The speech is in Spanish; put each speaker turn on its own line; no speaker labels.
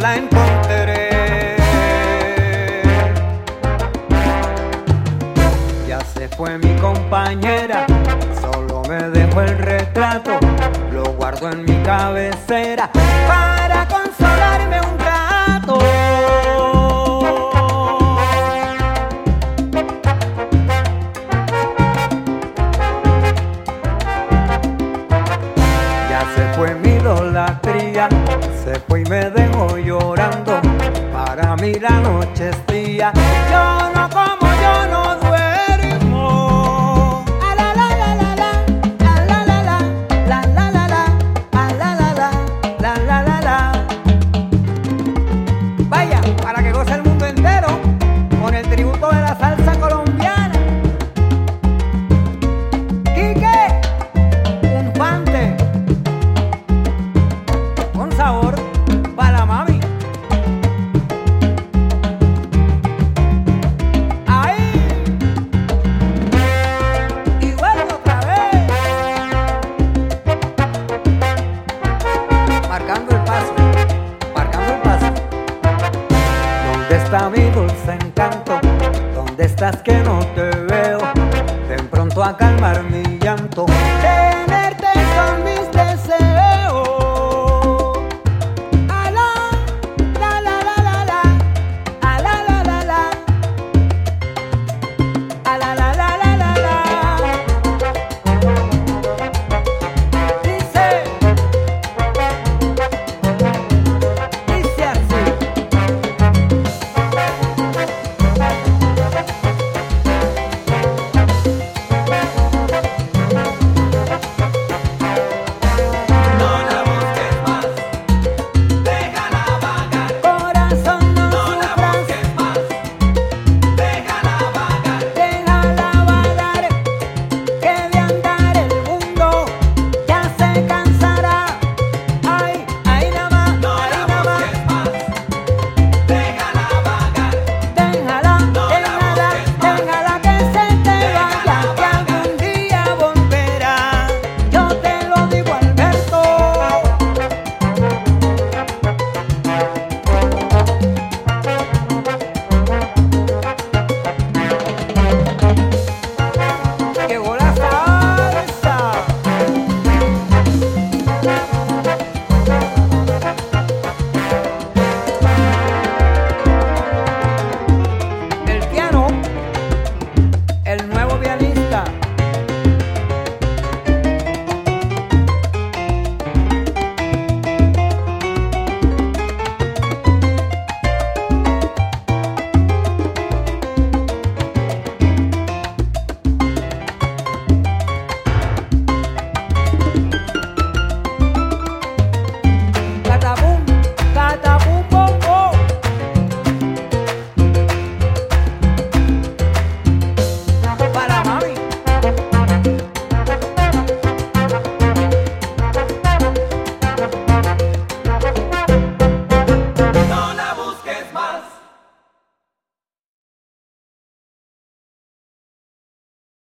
la encontré. Ya se fue mi compañera, solo me dejó el retrato, lo guardo en mi cabecera para consolarme un rato. Ya se fue mi idolatría, se fue y me dejó llorando, para mí la noche es día. Yo no como, yo no duermo. A la la la la la, a la la la, la la la la, a la la la, la la la la. Vaya, para que goce el mundo entero con el tributo de la salsa colombiana. Quique, un fante con sabor para la mami. Ahí. Y vuelvo otra vez. Marcando el paso, marcando el paso. ¿Dónde está mi dulce encanto? ¿Dónde estás que no te veo? Ven pronto a calmar mi llanto.